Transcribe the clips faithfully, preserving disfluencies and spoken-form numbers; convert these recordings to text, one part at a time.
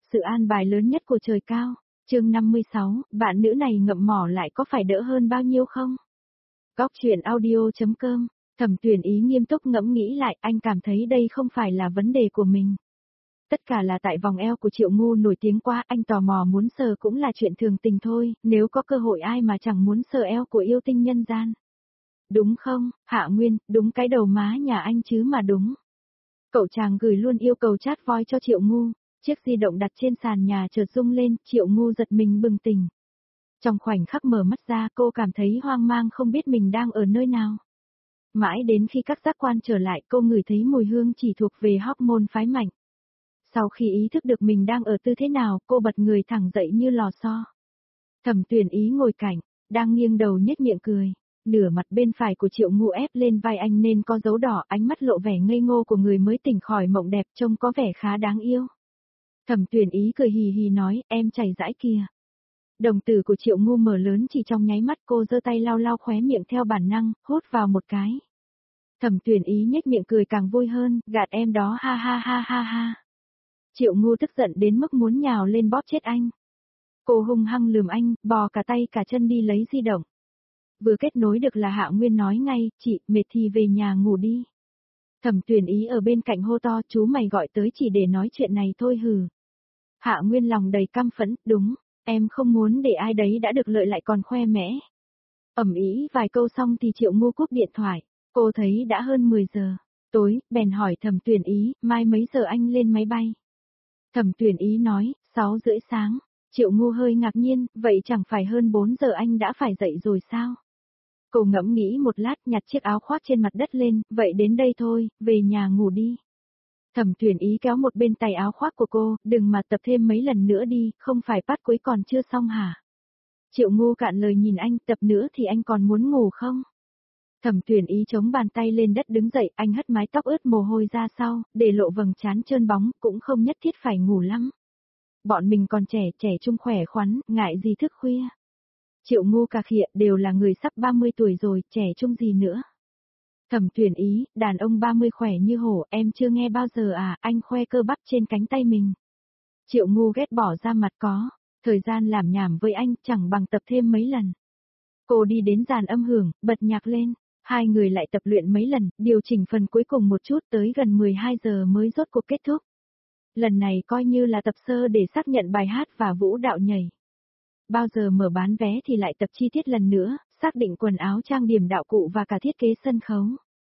sự an bài lớn nhất của trời cao. Chương năm mươi sáu, bạn nữ này ngậm mỏ lại có phải đỡ hơn bao nhiêu không? Góc truyện audio.com. Thẩm Tuyển Ý nghiêm túc ngẫm nghĩ lại, anh cảm thấy đây không phải là vấn đề của mình. Tất cả là tại vòng eo của Triệu Ngu nổi tiếng quá, anh tò mò muốn sờ cũng là chuyện thường tình thôi, nếu có cơ hội ai mà chẳng muốn sờ eo của yêu tinh nhân gian. Đúng không, Hạ Nguyên, đúng cái đầu má nhà anh chứ mà đúng. Cậu chàng gửi luôn yêu cầu chat voice cho Triệu Ngu, chiếc di động đặt trên sàn nhà chợt rung lên, Triệu Ngu giật mình bừng tỉnh. Trong khoảnh khắc mở mắt ra cô cảm thấy hoang mang không biết mình đang ở nơi nào. Mãi đến khi các giác quan trở lại cô ngửi thấy mùi hương chỉ thuộc về hormone phái mạnh. Sau khi ý thức được mình đang ở tư thế nào, cô bật người thẳng dậy như lò xo. Thẩm Tuyển Ý ngồi cạnh, đang nghiêng đầu nhếch miệng cười. Nửa mặt bên phải của Triệu Ngu ép lên vai anh nên có dấu đỏ, ánh mắt lộ vẻ ngây ngô của người mới tỉnh khỏi mộng đẹp, trông có vẻ khá đáng yêu. Thẩm Tuyển Ý cười hì hì nói, em chảy rãi kìa. Đồng tử của Triệu Ngu mở lớn chỉ trong nháy mắt, cô giơ tay lau lau khóe miệng theo bản năng, hốt vào một cái. Thẩm Tuyển Ý nhếch miệng cười càng vui hơn, gạt em đó ha ha ha ha ha. Triệu Ngu tức giận đến mức muốn nhào lên bóp chết anh. Cô hung hăng lườm anh, bò cả tay cả chân đi lấy di động. Vừa kết nối được là Hạ Nguyên nói ngay, chị, mệt thì về nhà ngủ đi. Thẩm Tuyển Ý ở bên cạnh hô to, chú mày gọi tới chỉ để nói chuyện này thôi hừ. Hạ Nguyên lòng đầy căm phẫn, đúng, em không muốn để ai đấy đã được lợi lại còn khoe mẽ. Ẩm ý vài câu xong thì Triệu Ngu cúp điện thoại, cô thấy đã hơn mười giờ tối, bèn hỏi Thẩm Tuyển Ý, mai mấy giờ anh lên máy bay? Thẩm Tuyển Ý nói, sáu rưỡi sáng. Triệu Ngu hơi ngạc nhiên, vậy chẳng phải hơn bốn giờ anh đã phải dậy rồi sao? Cô ngẫm nghĩ một lát, nhặt chiếc áo khoác trên mặt đất lên, vậy đến đây thôi, về nhà ngủ đi. Thẩm Tuyển Ý kéo một bên tay áo khoác của cô, đừng mà tập thêm mấy lần nữa đi, không phải bắt cuối còn chưa xong hả? Triệu Ngu cạn lời nhìn anh, tập nữa thì anh còn muốn ngủ không? Thẩm Tuyển Ý chống bàn tay lên đất đứng dậy, anh hất mái tóc ướt mồ hôi ra sau, để lộ vầng trán trơn bóng, cũng không nhất thiết phải ngủ lắm. Bọn mình còn trẻ, trẻ trung khỏe khoắn, ngại gì thức khuya. Triệu Ngu cà khịa, đều là người sắp ba mươi tuổi rồi, trẻ trung gì nữa. Thẩm Tuyển Ý, đàn ông ba mươi khỏe như hổ, em chưa nghe bao giờ à, anh khoe cơ bắp trên cánh tay mình. Triệu Ngu ghét bỏ ra mặt có, thời gian làm nhảm với anh chẳng bằng tập thêm mấy lần. Cô đi đến dàn âm hưởng, bật nhạc lên, hai người lại tập luyện mấy lần, điều chỉnh phần cuối cùng một chút tới gần mười hai giờ mới rốt cuộc kết thúc. Lần này coi như là tập sơ để xác nhận bài hát và vũ đạo nhảy. Bao giờ mở bán vé thì lại tập chi tiết lần nữa, xác định quần áo trang điểm đạo cụ và cả thiết kế sân khấu.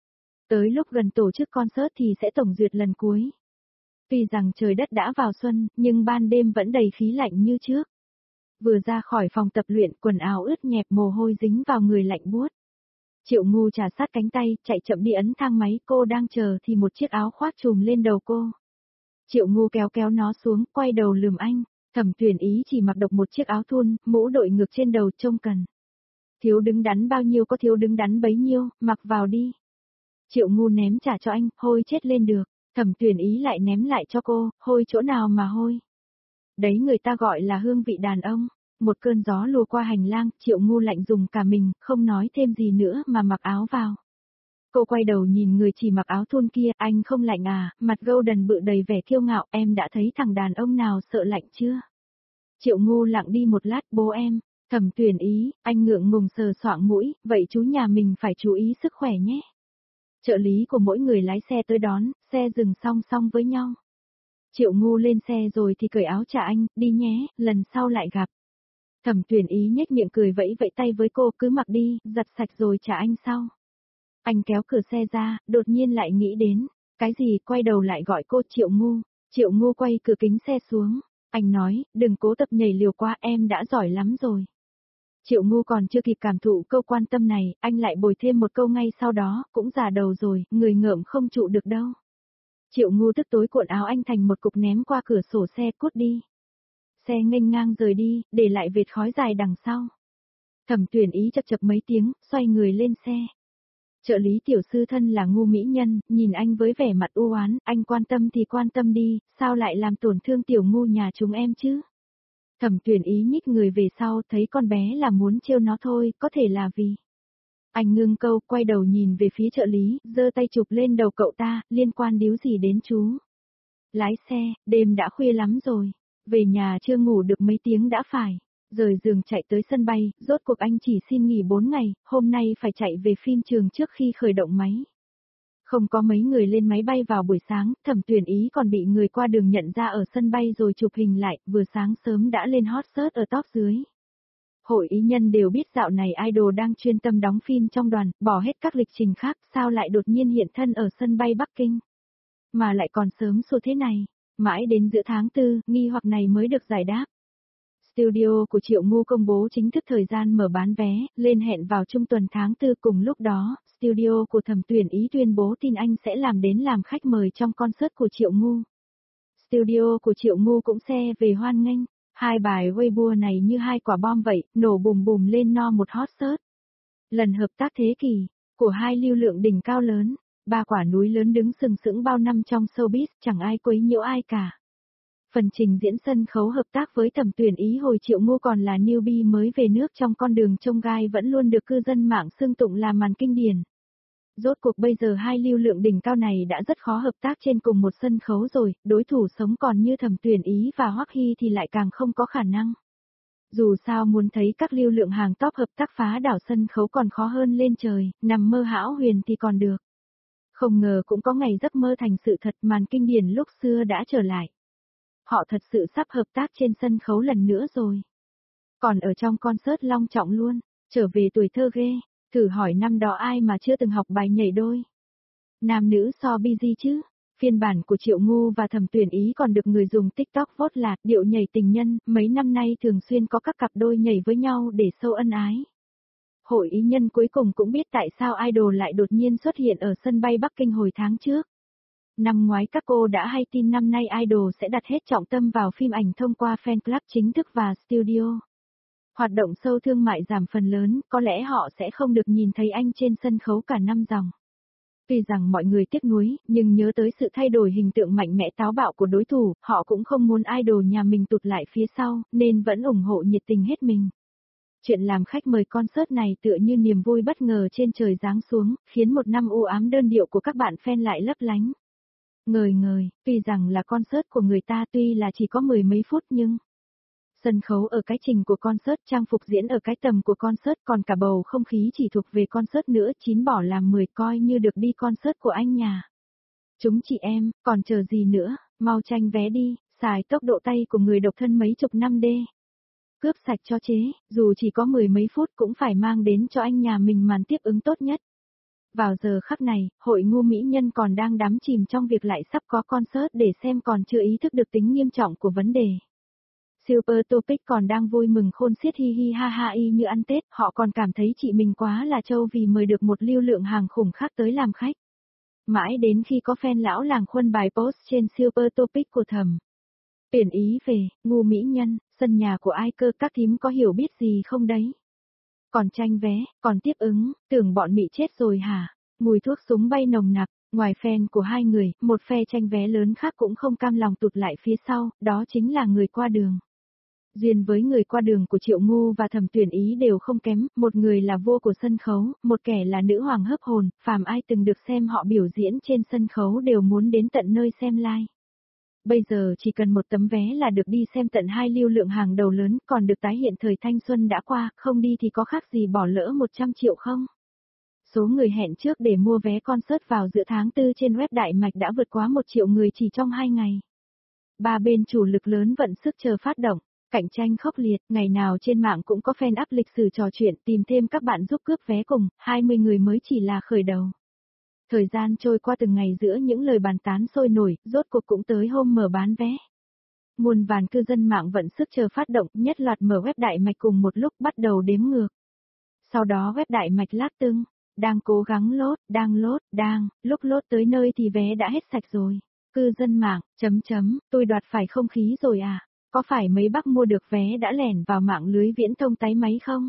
Tới lúc gần tổ chức concert thì sẽ tổng duyệt lần cuối. Tuy rằng trời đất đã vào xuân, nhưng ban đêm vẫn đầy khí lạnh như trước. Vừa ra khỏi phòng tập luyện, quần áo ướt nhẹp mồ hôi dính vào người lạnh buốt. Triệu Ngu trà sát cánh tay, chạy chậm đi ấn thang máy, cô đang chờ thì một chiếc áo khoác trùm lên đầu cô. Triệu Ngu kéo kéo nó xuống, quay đầu lườm anh. Thẩm Tuyển Ý chỉ mặc độc một chiếc áo thun, mũ đội ngược trên đầu trông cần. Thiếu đứng đắn bao nhiêu có thiếu đứng đắn bấy nhiêu, mặc vào đi. Triệu Ngu ném trả cho anh, hôi chết lên được. Thẩm Tuyển Ý lại ném lại cho cô, hôi chỗ nào mà hôi. Đấy người ta gọi là hương vị đàn ông. Một cơn gió lùa qua hành lang, Triệu Ngu lạnh dùng cả mình, không nói thêm gì nữa mà mặc áo vào. Cô quay đầu nhìn người chỉ mặc áo thun kia, anh không lạnh à, mặt golden bự đầy vẻ kiêu ngạo, em đã thấy thằng đàn ông nào sợ lạnh chưa? Triệu Ngu lặng đi một lát, bố em. Thẩm Tuyển Ý, anh ngượng ngùng sờ soạng mũi, vậy chú nhà mình phải chú ý sức khỏe nhé. Trợ lý của mỗi người lái xe tới đón, xe dừng song song với nhau. Triệu Ngu lên xe rồi thì cởi áo trả anh, đi nhé, lần sau lại gặp. Thẩm Tuyển Ý nhếch miệng cười vẫy vẫy tay với cô, cứ mặc đi, giặt sạch rồi trả anh sau. Anh kéo cửa xe ra, đột nhiên lại nghĩ đến, cái gì, quay đầu lại gọi cô Triệu Ngu. Triệu Ngu quay cửa kính xe xuống, anh nói, đừng cố tập nhảy liều quá, em đã giỏi lắm rồi. Triệu Ngu còn chưa kịp cảm thụ câu quan tâm này, anh lại bồi thêm một câu ngay sau đó, cũng già đầu rồi, người ngợm không trụ được đâu. Triệu Ngu tức tối cuộn áo anh thành một cục ném qua cửa sổ xe, cút đi. Xe nghênh ngang rời đi, để lại vệt khói dài đằng sau. Thẩm Tuyển Ý chập chập mấy tiếng, xoay người lên xe. Trợ lý tiểu sư thân là Ngu mỹ nhân, nhìn anh với vẻ mặt u oán, anh quan tâm thì quan tâm đi, sao lại làm tổn thương tiểu Ngu nhà chúng em chứ? Thẩm Tuyển Ý nhích người về sau, thấy con bé là muốn trêu nó thôi, có thể là vì. Anh ngưng câu, quay đầu nhìn về phía trợ lý, giơ tay chụp lên đầu cậu ta, liên quan điếu gì đến chú? Lái xe, đêm đã khuya lắm rồi. Về nhà chưa ngủ được mấy tiếng đã phải. Rời giường chạy tới sân bay, rốt cuộc anh chỉ xin nghỉ bốn ngày, hôm nay phải chạy về phim trường trước khi khởi động máy. Không có mấy người lên máy bay vào buổi sáng, Thẩm Tuyển Ý còn bị người qua đường nhận ra ở sân bay rồi chụp hình lại, vừa sáng sớm đã lên hot search ở top dưới. Hội ý nhân đều biết dạo này idol đang chuyên tâm đóng phim trong đoàn, bỏ hết các lịch trình khác, sao lại đột nhiên hiện thân ở sân bay Bắc Kinh. Mà lại còn sớm xua thế này, mãi đến giữa tháng tư, nghi hoặc này mới được giải đáp. Studio của Triệu Ngu công bố chính thức thời gian mở bán vé, lên hẹn vào trung tuần tháng tư. Cùng lúc đó, studio của Thẩm Tuyển Ý tuyên bố tin anh sẽ làm đến làm khách mời trong concert của Triệu Ngu. Studio của Triệu Ngu cũng xe về hoan nghênh, hai bài Weibo này như hai quả bom vậy, nổ bùm bùm lên no một hot search. Lần hợp tác thế kỷ, của hai lưu lượng đỉnh cao lớn, ba quả núi lớn đứng sừng sững bao năm trong showbiz, chẳng ai quấy nhiễu ai cả. Phần trình diễn sân khấu hợp tác với Thẩm Tuyển Ý hồi Triệu Ngu còn là newbie mới về nước trong con đường chông gai vẫn luôn được cư dân mạng xưng tụng là màn kinh điển. Rốt cuộc bây giờ hai lưu lượng đỉnh cao này đã rất khó hợp tác trên cùng một sân khấu rồi, đối thủ sống còn như Thẩm Tuyển Ý và Hoắc Hy thì lại càng không có khả năng. Dù sao muốn thấy các lưu lượng hàng top hợp tác phá đảo sân khấu còn khó hơn lên trời, nằm mơ hão huyền thì còn được. Không ngờ cũng có ngày giấc mơ thành sự thật, màn kinh điển lúc xưa đã trở lại. Họ thật sự sắp hợp tác trên sân khấu lần nữa rồi. Còn ở trong concert long trọng luôn, trở về tuổi thơ ghê, thử hỏi năm đó ai mà chưa từng học bài nhảy đôi. Nam nữ so busy chứ, phiên bản của Triệu Ngu và Thẩm Tuyển Ý còn được người dùng TikTok vote là điệu nhảy tình nhân, mấy năm nay thường xuyên có các cặp đôi nhảy với nhau để show ân ái. Hội ý nhân cuối cùng cũng biết tại sao idol lại đột nhiên xuất hiện ở sân bay Bắc Kinh hồi tháng trước. Năm ngoái các cô đã hay tin năm nay idol sẽ đặt hết trọng tâm vào phim ảnh thông qua fan club chính thức và studio. Hoạt động show thương mại giảm phần lớn, có lẽ họ sẽ không được nhìn thấy anh trên sân khấu cả năm dòng. Tuy rằng mọi người tiếc nuối, nhưng nhớ tới sự thay đổi hình tượng mạnh mẽ táo bạo của đối thủ, họ cũng không muốn idol nhà mình tụt lại phía sau, nên vẫn ủng hộ nhiệt tình hết mình. Chuyện làm khách mời concert này tựa như niềm vui bất ngờ trên trời giáng xuống, khiến một năm u ám đơn điệu của các bạn fan lại lấp lánh. Ngời ngời, tuy rằng là concert của người ta tuy là chỉ có mười mấy phút nhưng sân khấu ở cái trình của concert, trang phục diễn ở cái tầm của concert, còn cả bầu không khí chỉ thuộc về concert nữa, chín bỏ làm mười coi như được đi concert của anh nhà. Chúng chị em, còn chờ gì nữa, mau tranh vé đi, xài tốc độ tay của người độc thân mấy chục năm đê. Cướp sạch cho chế, dù chỉ có mười mấy phút cũng phải mang đến cho anh nhà mình màn tiếp ứng tốt nhất. Vào giờ khắc này, hội ngu mỹ nhân còn đang đắm chìm trong việc lại sắp có concert để xem còn chưa ý thức được tính nghiêm trọng của vấn đề. Super Topic còn đang vui mừng khôn xiết hi hi ha ha y như ăn Tết, họ còn cảm thấy chị mình quá là trâu vì mời được một lưu lượng hàng khủng khác tới làm khách. Mãi đến khi có fan lão làng khuân bài post trên Super Topic của Thẩm Tuyển Ý về, ngu mỹ nhân, sân nhà của ai cơ, các thím có hiểu biết gì không đấy? Còn tranh vé, còn tiếp ứng, tưởng bọn mị chết rồi hả? Mùi thuốc súng bay nồng nặc, ngoài fan của hai người, một phe tranh vé lớn khác cũng không cam lòng tụt lại phía sau, đó chính là người qua đường. Duyên với người qua đường của Triệu Ngu và Thẩm Tuyển Ý đều không kém, một người là vua của sân khấu, một kẻ là nữ hoàng hấp hồn, phàm ai từng được xem họ biểu diễn trên sân khấu đều muốn đến tận nơi xem live. Bây giờ chỉ cần một tấm vé là được đi xem tận hai lưu lượng hàng đầu lớn, còn được tái hiện thời thanh xuân đã qua, không đi thì có khác gì bỏ lỡ một trăm triệu không? Số người hẹn trước để mua vé concert vào giữa tháng tư trên web Đại Mạch đã vượt quá một triệu người chỉ trong hai ngày. Ba bên chủ lực lớn vận sức chờ phát động, cạnh tranh khốc liệt, ngày nào trên mạng cũng có fan up lịch sử trò chuyện tìm thêm các bạn giúp cướp vé cùng, hai mươi người mới chỉ là khởi đầu. Thời gian trôi qua từng ngày giữa những lời bàn tán sôi nổi, rốt cuộc cũng tới hôm mở bán vé. Muôn vàn cư dân mạng vận sức chờ phát động, nhất loạt mở web Đại Mạch cùng một lúc bắt đầu đếm ngược. Sau đó web Đại Mạch lát tưng, đang cố gắng lốt, đang lốt, đang, lúc lốt tới nơi thì vé đã hết sạch rồi. Cư dân mạng, chấm chấm, tôi đoạt phải không khí rồi à? Có phải mấy bác mua được vé đã lẻn vào mạng lưới viễn thông tái máy không?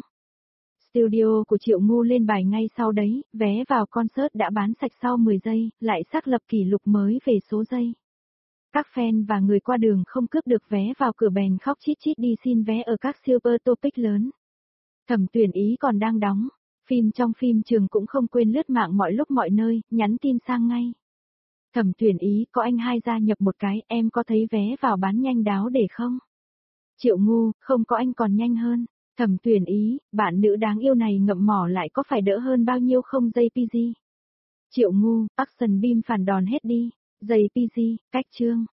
Studio của Triệu Ngu lên bài ngay sau đấy, vé vào concert đã bán sạch sau mười giây, lại xác lập kỷ lục mới về số giây. Các fan và người qua đường không cướp được vé vào cửa bèn khóc chít chít đi xin vé ở các Super Topic lớn. Thẩm Tuyển Ý còn đang đóng, phim trong phim trường cũng không quên lướt mạng mọi lúc mọi nơi, nhắn tin sang ngay. Thẩm Tuyển Ý, có anh hai gia nhập một cái, em có thấy vé vào bán nhanh đáo để không? Triệu Ngu, không có anh còn nhanh hơn. Thẩm Tuyển Ý, bạn nữ đáng yêu này ngậm mỏ lại có phải đỡ hơn bao nhiêu không gi pê giê? Triệu Ngu, action beam phản đòn hết đi. gi pê giê, cách chương.